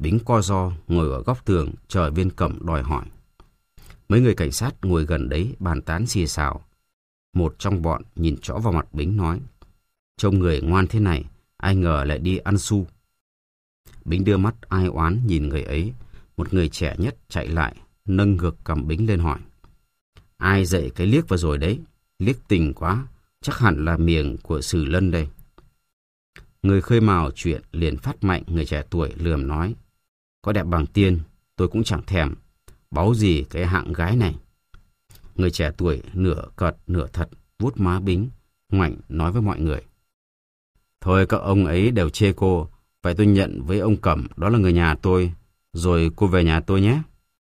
Bính co ro ngồi ở góc tường chờ Viên Cẩm đòi hỏi. Mấy người cảnh sát ngồi gần đấy bàn tán xì xào. Một trong bọn nhìn rõ vào mặt Bính nói: trông người ngoan thế này, ai ngờ lại đi ăn xu. Bính đưa mắt ai oán nhìn người ấy. Một người trẻ nhất chạy lại, nâng ngược cầm Bính lên hỏi: ai dạy cái liếc vừa rồi đấy? Liếc tình quá, chắc hẳn là miệng của Sử Lân đây. Người khơi mào chuyện liền phát mạnh người trẻ tuổi lườm nói: có đẹp bằng tiên, tôi cũng chẳng thèm. Báu gì cái hạng gái này. Người trẻ tuổi nửa cợt nửa thật vuốt má Bính, ngoảnh nói với mọi người: thôi các ông ấy đều chê cô, vậy tôi nhận với ông Cẩm đó là người nhà tôi, rồi cô về nhà tôi nhé.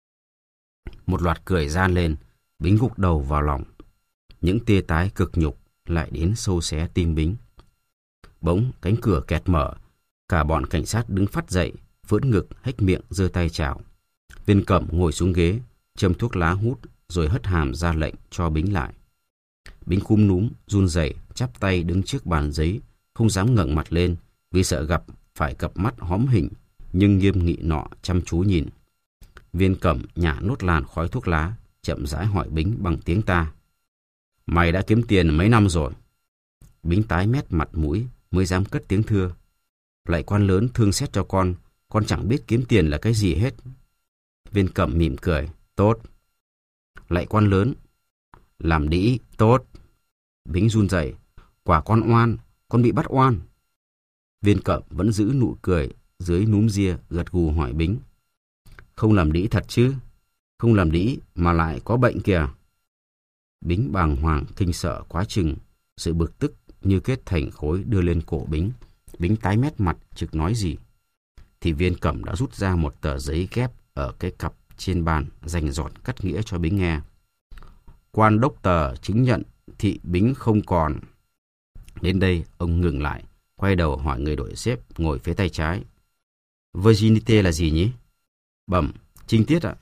Một loạt cười gian lên. Bính gục đầu vào lòng. Những tia tái cực nhục lại đến sâu xé tim Bính. Bỗng cánh cửa kẹt mở. Cả bọn cảnh sát đứng phắt dậy, vươn ngực hếch miệng giơ tay chào. Viên Cẩm ngồi xuống ghế, châm thuốc lá hút, rồi hất hàm ra lệnh cho Bính lại. Bính cúm núm run rẩy chắp tay đứng trước bàn giấy, không dám ngẩng mặt lên vì sợ gặp phải cặp mắt hóm hình nhưng nghiêm nghị nọ chăm chú nhìn. Viên Cẩm nhả nốt làn khói thuốc lá, chậm rãi hỏi Bính bằng tiếng ta: mày đã kiếm tiền mấy năm rồi? Bính tái mét mặt mũi mới dám cất tiếng thưa: lạy quan lớn thương xét cho con chẳng biết kiếm tiền là cái gì hết. Viên Cẩm mỉm cười: tốt. Lạy quan lớn, làm đĩ, tốt. Bính run rẩy: quả con oan, con bị bắt oan. Viên Cẩm vẫn giữ nụ cười dưới núm ria, gật gù hỏi Bính: không làm đĩ thật chứ? Không làm đĩ mà lại có bệnh kìa. Bính bàng hoàng kinh sợ quá chừng, sự bực tức như kết thành khối đưa lên cổ Bính. Bính tái mét mặt trực nói gì. Thì Viên Cẩm đã rút ra một tờ giấy ghép ở cái cặp trên bàn, rành rọt cắt nghĩa cho Bính nghe. Quan đốc tờ chứng nhận thị Bính không còn. Đến đây ông ngừng lại, quay đầu hỏi người đội xếp ngồi phía tay trái: virginité là gì nhỉ? Bẩm: trinh tiết ạ.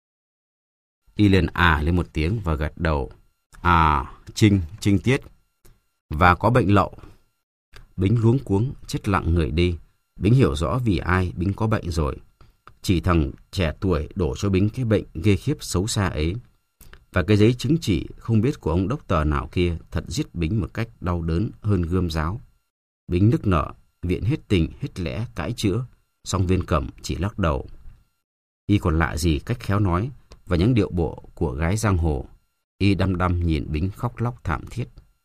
Y liền lên một tiếng và gật đầu: trinh tiết. Và có bệnh lậu. Bính luống cuống chết lặng người đi. Bính hiểu rõ vì ai Bính có bệnh rồi. Chỉ thằng trẻ tuổi đổ cho Bính cái bệnh ghê khiếp xấu xa ấy. Và cái giấy chứng chỉ không biết của ông đốc tờ nào kia thật giết Bính một cách đau đớn hơn gươm giáo. Bính nức nở, viện hết tình hết lẽ cãi chữa, song Viên Cẩm chỉ lắc đầu. Y còn lạ gì cách khéo nói và những điệu bộ của gái giang hồ. Y đăm đăm nhìn Bính khóc lóc thảm thiết.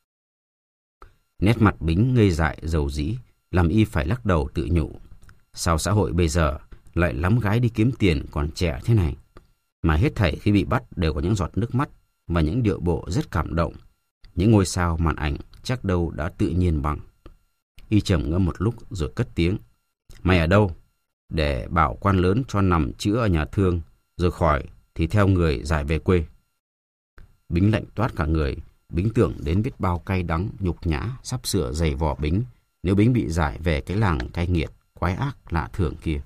Nét mặt Bính ngây dại dầu dĩ, làm Y phải lắc đầu tự nhủ: sao xã hội bây giờ lại lắm gái đi kiếm tiền còn trẻ thế này, mà hết thảy khi bị bắt đều có những giọt nước mắt và những điệu bộ rất cảm động. Những ngôi sao màn ảnh chắc đâu đã tự nhiên bằng. Y trầm ngâm một lúc rồi cất tiếng: mày ở đâu? Để bảo quan lớn cho nằm chữa ở nhà thương, rồi khỏi thì theo người giải về quê. Bính lạnh toát cả người. Bính tưởng đến biết bao cay đắng nhục nhã sắp sửa giày vò Bính nếu Bính bị giải về cái làng cay nghiệt quái ác lạ thường kia.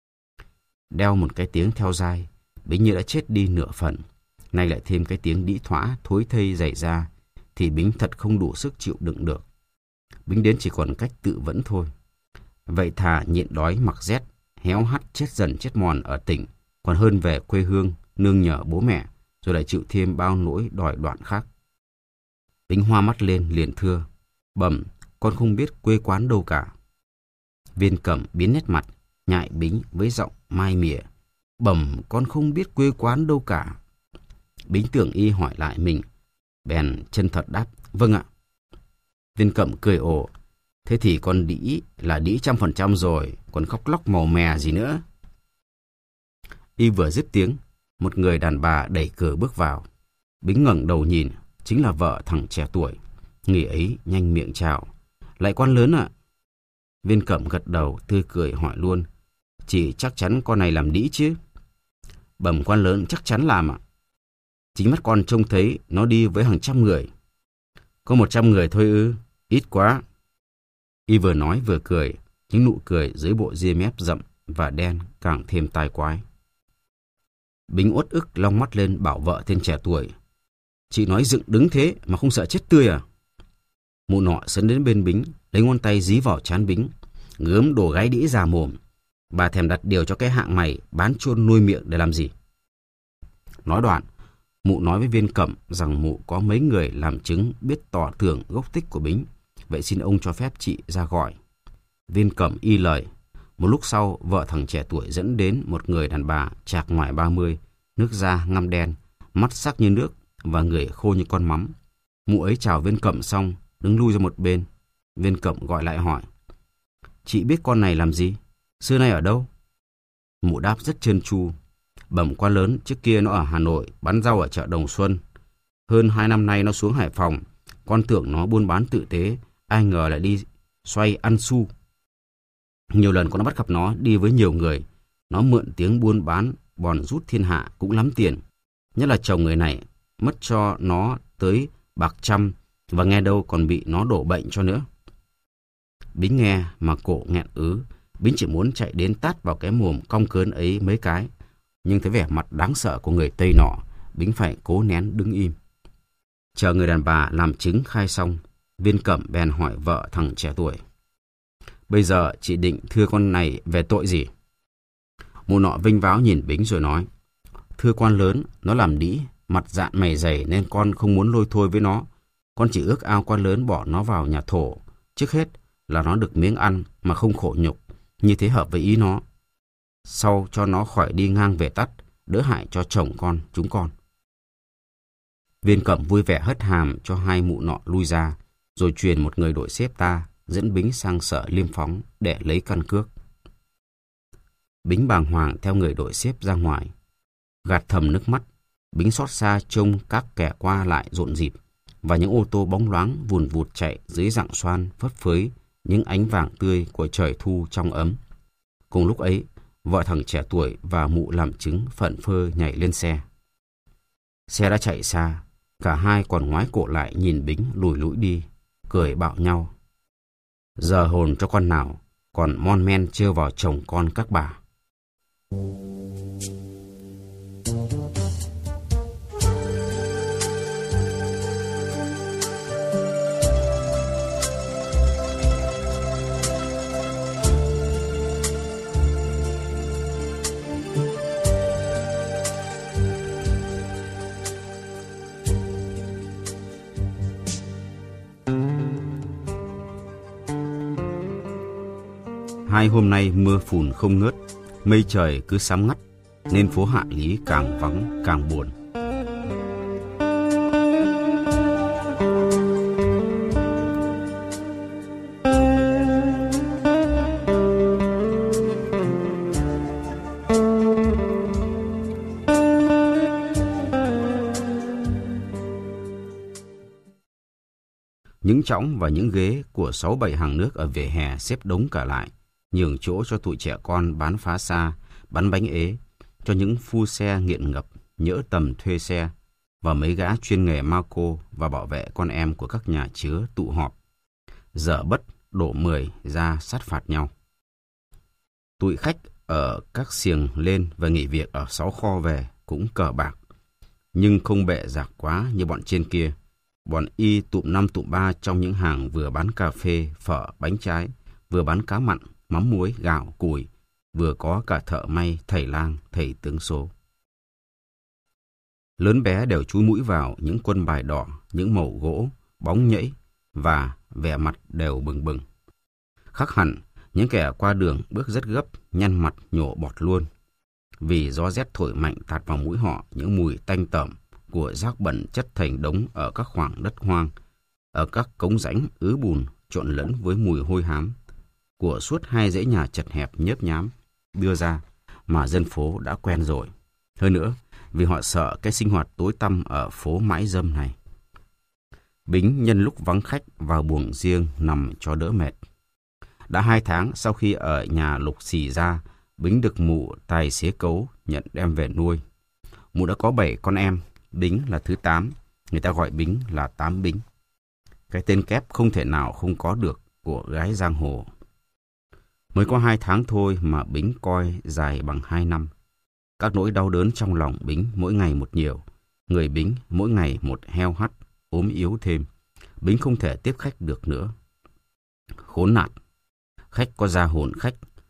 Đeo một cái tiếng theo dai, Bính như đã chết đi nửa phần. Nay lại thêm cái tiếng đĩ thóa thối thây dày ra, thì Bính thật không đủ sức chịu đựng được. Bính đến chỉ còn cách tự vẫn thôi. Vậy thà nhịn đói mặc rét, héo hắt chết dần chết mòn ở tỉnh, còn hơn về quê hương nương nhờ bố mẹ, rồi lại chịu thêm bao nỗi đòi đoạn khác. Bính hoa mắt lên liền thưa: bẩm, con không biết quê quán đâu cả. Viên Cẩm biến nét mặt, nhại Bính với giọng mai mỉa: bẩm, con không biết quê quán đâu cả. Bính tưởng Y hỏi lại mình, bèn chân thật đáp: vâng ạ. Viên Cẩm cười ồ: thế thì con đĩ là đĩ 100% rồi, còn khóc lóc màu mè gì nữa. Y vừa dứt tiếng, một người đàn bà đẩy cửa bước vào. Bính ngẩng đầu nhìn, chính là vợ thằng trẻ tuổi. Người ấy nhanh miệng chào: lại quan lớn ạ. Viên Cẩm gật đầu tươi cười hỏi luôn: chị chắc chắn con này làm đĩ chứ? Bẩm quan lớn, chắc chắn làm ạ. Chính mắt con trông thấy nó đi với hàng trăm người. Có 100 người thôi ư? Ít quá. Y vừa nói vừa cười, những nụ cười dưới bộ ria mép rậm và đen càng thêm tai quái. Bính uất ức long mắt lên bảo vợ tên trẻ tuổi: chị nói dựng đứng thế mà không sợ chết tươi à? Mụ nọ sấn đến bên Bính, lấy ngón tay dí vào trán Bính: gớm đồ gái đĩ già mồm, Bà thèm đặt điều cho cái hạng mày bán chôn nuôi miệng để làm gì? Nói đoạn, mụ nói với Viên Cẩm rằng mụ có mấy người làm chứng biết tỏ tường gốc tích của Bính. Vậy xin ông cho phép chị ra gọi. Viên Cẩm y lời. Một lúc sau, vợ thằng trẻ tuổi dẫn đến một người đàn bà chạc ngoài 30, nước da ngăm đen, mắt sắc như nước và người khô như con mắm. Mụ ấy chào Viên Cẩm xong, đứng lui ra một bên. Viên Cẩm gọi lại hỏi: Chị biết con này làm gì? Xưa nay ở đâu? Mụ đáp rất trơn tru: Bẩm quan lớn, trước kia nó ở Hà Nội, bán rau ở chợ Đồng Xuân. Hơn 2 năm nay nó xuống Hải Phòng. Con tưởng nó buôn bán tử tế, ai ngờ lại đi xoay ăn xu. Nhiều lần con đã bắt gặp nó đi với nhiều người. Nó mượn tiếng buôn bán, bòn rút thiên hạ cũng lắm tiền. Nhất là chồng người này mất cho nó tới bạc trăm, và nghe đâu còn bị nó đổ bệnh cho nữa. Bính nghe mà cổ nghẹn ứ. Bính chỉ muốn chạy đến tát vào cái mồm cong cớn ấy mấy cái. Nhưng thấy vẻ mặt đáng sợ của người Tây nọ, Bính phải cố nén đứng im. Chờ người đàn bà làm chứng khai xong, Viên Cẩm bèn hỏi vợ thằng trẻ tuổi: Bây giờ chị định thưa con này về tội gì? Mụ nọ vinh váo nhìn Bính rồi nói: Thưa quan lớn, nó làm đĩ, mặt dạn mày dày nên con không muốn lôi thôi với nó. Con chỉ ước ao quan lớn bỏ nó vào nhà thổ. Trước hết là nó được miếng ăn mà không khổ nhục, như thế hợp với ý nó. Sau cho nó khỏi đi ngang về tắt, đỡ hại cho chồng con, chúng con. Viên Cẩm vui vẻ hất hàm cho hai mụ nọ lui ra, rồi truyền một người đội xếp ta dẫn Bính sang sở Liêm Phóng để lấy căn cước. Bính bàng hoàng theo người đội xếp ra ngoài. Gạt thầm nước mắt, Bính xót xa trông các kẻ qua lại rộn rịp, và những ô tô bóng loáng vùn vụt chạy dưới rặng xoan phất phới những ánh vàng tươi của trời thu trong ấm. Cùng lúc ấy, vợ thằng trẻ tuổi và mụ làm chứng phận phơ nhảy lên xe. Xe đã chạy xa, cả hai còn ngoái cổ lại nhìn Bính lùi lũi đi, cười bảo nhau: Giờ hồn cho con nào, còn mon men trêu vào chồng con các bà. Hai hôm nay mưa phùn không ngớt, mây trời cứ sám ngắt, nên phố Hạ Lý càng vắng càng buồn. Những chõng và những ghế của 6-7 hàng nước ở vỉa hè xếp đống cả lại, nhường chỗ cho tụi trẻ con bán phá xa, bán bánh ế, cho những phu xe nghiện ngập, nhỡ tầm thuê xe, và mấy gã chuyên nghề ma cô và bảo vệ con em của các nhà chứa tụ họp. Dở bất đổ 10 ra sát phạt nhau. Tụi khách ở các xiềng lên và nghỉ việc ở 6 kho về cũng cờ bạc, nhưng không bệ rạc quá như bọn trên kia. Bọn y tụm 5 tụm 3 trong những hàng vừa bán cà phê, phở, bánh trái, vừa bán cá mặn, mắm muối, gạo, củi, vừa có cả thợ may, thầy lang, thầy tướng số. Lớn bé đều chúi mũi vào những quân bài đỏ, những mẩu gỗ, bóng nhẫy và vẻ mặt đều bừng bừng. Khác hẳn, những kẻ qua đường bước rất gấp, nhăn mặt nhổ bọt luôn. Vì gió rét thổi mạnh tạt vào mũi họ những mùi tanh tởm của rác bẩn chất thành đống ở các khoảng đất hoang, ở các cống rãnh ứ bùn trộn lẫn với mùi hôi hám của suốt 2 dãy nhà chật hẹp nhớp nhám đưa ra mà dân phố đã quen rồi. Hơn nữa, vì họ sợ cái sinh hoạt tối tăm ở phố mãi dâm này. Bính nhân lúc vắng khách vào buồng riêng nằm cho đỡ mệt. Đã 2 tháng sau khi ở nhà Lục Xì ra, Bính được mụ tài xế cấu nhận đem về nuôi. Mụ đã có 7 con em, Bính là thứ 8, người ta gọi Bính là Tám Bính. Cái tên kép không thể nào không có được của gái giang hồ. Mới có 2 tháng thôi mà Bính coi dài bằng 2 năm. Các nỗi đau đớn trong lòng Bính mỗi ngày một nhiều. Người Bính mỗi ngày một heo hắt, ốm yếu thêm. Bính không thể tiếp khách được nữa. Khốn nạn. Khách có ra hồn khách.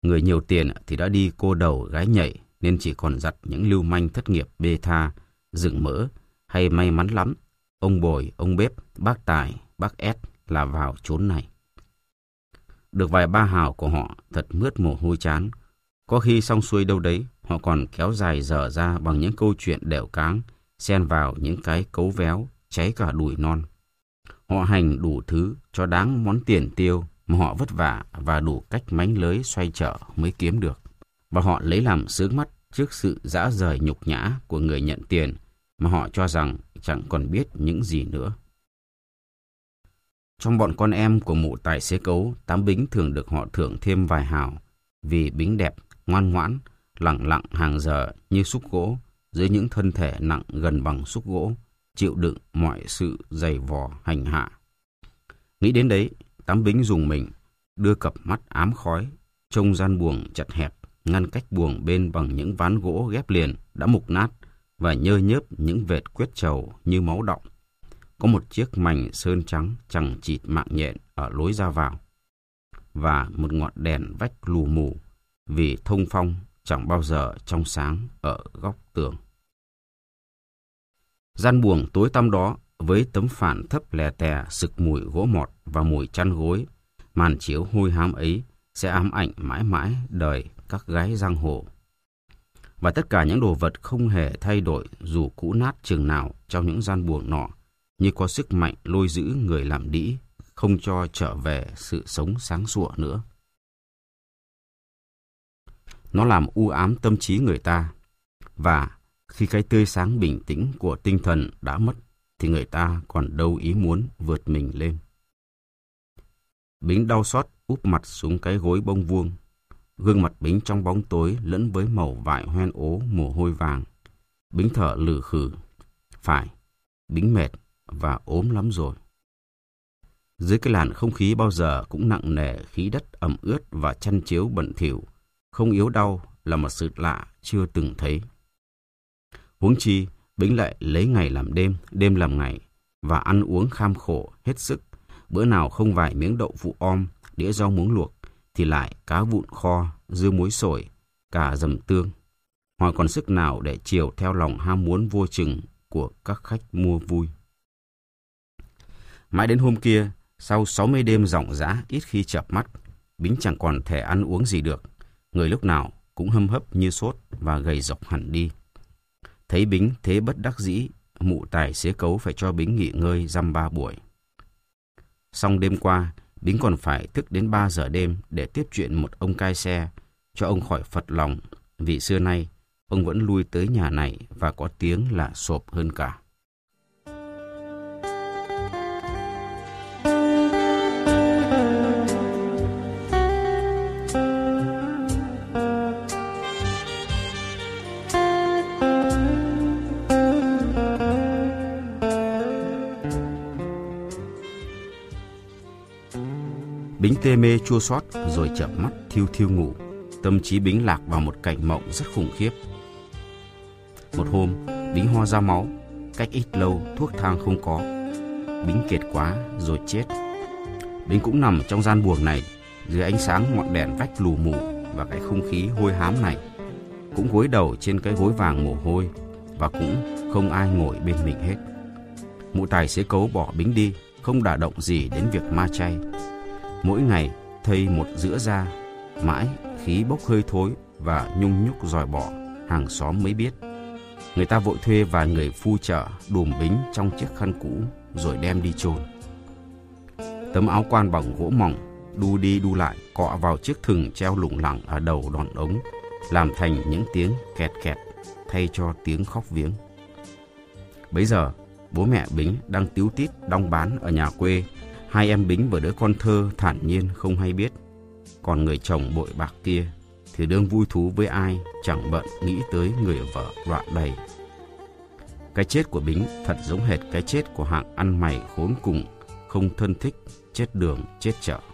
Người nhiều tiền thì đã đi cô đầu gái nhảy, nên chỉ còn dặt những lưu manh thất nghiệp bê tha, rừng mỡ, hay may mắn lắm, ông Bồi, ông Bếp, bác Tài, bác Ét là vào chốn này. Được vài ba hào của họ thật mướt mồ hôi chán. Có khi xong xuôi đâu đấy, họ còn kéo dài dở ra bằng những câu chuyện đẻo cáng, xen vào những cái cấu véo, cháy cả đùi non. Họ hành đủ thứ cho đáng món tiền tiêu mà họ vất vả và đủ cách mánh lới xoay trở mới kiếm được. Và họ lấy làm sướng mắt trước sự dã rời nhục nhã của người nhận tiền mà họ cho rằng chẳng còn biết những gì nữa. Trong bọn con em của mụ tài xế cấu, Tám Bính thường được họ thưởng thêm vài hào, vì Bính đẹp, ngoan ngoãn, lẳng lặng hàng giờ như xúc gỗ, dưới những thân thể nặng gần bằng xúc gỗ, chịu đựng mọi sự dày vò hành hạ. Nghĩ đến đấy, Tám Bính rùng mình, đưa cặp mắt ám khói, trông gian buồng chật hẹp, ngăn cách buồng bên bằng những ván gỗ ghép liền đã mục nát và nhơ nhớp những vệt quyết trầu như máu đọng. Có một chiếc mành sơn trắng chằng chịt mạng nhện ở lối ra vào, và một ngọn đèn vách lù mù, vì thông phong chẳng bao giờ trong sáng ở góc tường. Gian buồng tối tăm đó, với tấm phản thấp lè tè sực mùi gỗ mọt và mùi chăn gối, màn chiếu hôi hám ấy sẽ ám ảnh mãi mãi đời các gái giang hồ. Và tất cả những đồ vật không hề thay đổi dù cũ nát chừng nào trong những gian buồng nọ, như có sức mạnh lôi giữ người làm đĩ, không cho trở về sự sống sáng sủa nữa. Nó làm u ám tâm trí người ta, và khi cái tươi sáng bình tĩnh của tinh thần đã mất, thì người ta còn đâu ý muốn vượt mình lên. Bính đau xót úp mặt xuống cái gối bông vuông. Gương mặt Bính trong bóng tối lẫn với màu vải hoen ố mồ hôi vàng. Bính thở lừ khừ. Phải, Bính mệt và ốm lắm rồi. Dưới cái làn không khí bao giờ cũng nặng nề khí đất ẩm ướt và chăn chiếu bẩn thỉu, không yếu đau là một sự lạ chưa từng thấy. Huống chi, Bính lại lấy ngày làm đêm, đêm làm ngày, và ăn uống kham khổ hết sức. Bữa nào không vài miếng đậu phụ om, đĩa rau muống luộc, thì lại cá vụn kho, dưa muối sổi, cả dầm tương. Họ còn sức nào để chiều theo lòng ham muốn vô chừng của các khách mua vui. Mãi đến hôm kia, sau 60 đêm ròng rã ít khi chợp mắt, Bính chẳng còn thể ăn uống gì được. Người lúc nào cũng hâm hấp như sốt và gầy rộc hẳn đi. Thấy Bính thế bất đắc dĩ, mụ tài xế cấu phải cho Bính nghỉ ngơi dăm 3 buổi. Xong đêm qua, Bính còn phải thức đến 3 giờ đêm để tiếp chuyện một ông cai xe, cho ông khỏi phật lòng, vì xưa nay ông vẫn lui tới nhà này và có tiếng là sộp hơn cả. Bính tê mê chua xót rồi chợp mắt thiêu thiêu ngủ. Tâm trí Bính lạc vào một cảnh mộng rất khủng khiếp. Một hôm, Bính ho ra máu. Cách ít lâu, thuốc thang không có. Bính kiệt quá rồi chết. Bính cũng nằm trong gian buồng này, dưới ánh sáng ngọn đèn vách lù mù và cái không khí hôi hám này. Cũng gối đầu trên cái gối vàng mồ hôi, và cũng không ai ngồi bên mình hết. Mụ tài xế cấu bỏ Bính đi, không đả động gì đến việc ma chay. Mỗi ngày thây một giữa da, mãi khí bốc hơi thối và nhung nhúc dòi bỏ, hàng xóm mới biết. Người ta vội thuê vài người phu chợ đùm Bính trong chiếc khăn cũ rồi đem đi chôn. Tấm áo quan bằng gỗ mỏng đu đi đu lại cọ vào chiếc thừng treo lủng lẳng ở đầu đòn ống, làm thành những tiếng kẹt kẹt thay cho tiếng khóc viếng. Bấy giờ bố mẹ Bính đang tíu tít đong bán ở nhà quê. Hai em Bính và đứa con thơ thản nhiên không hay biết. Còn người chồng bội bạc kia thì đương vui thú với ai, chẳng bận nghĩ tới người vợ loạn đầy. Cái chết của Bính thật giống hệt cái chết của hạng ăn mày khốn cùng, không thân thích, chết đường chết chợ.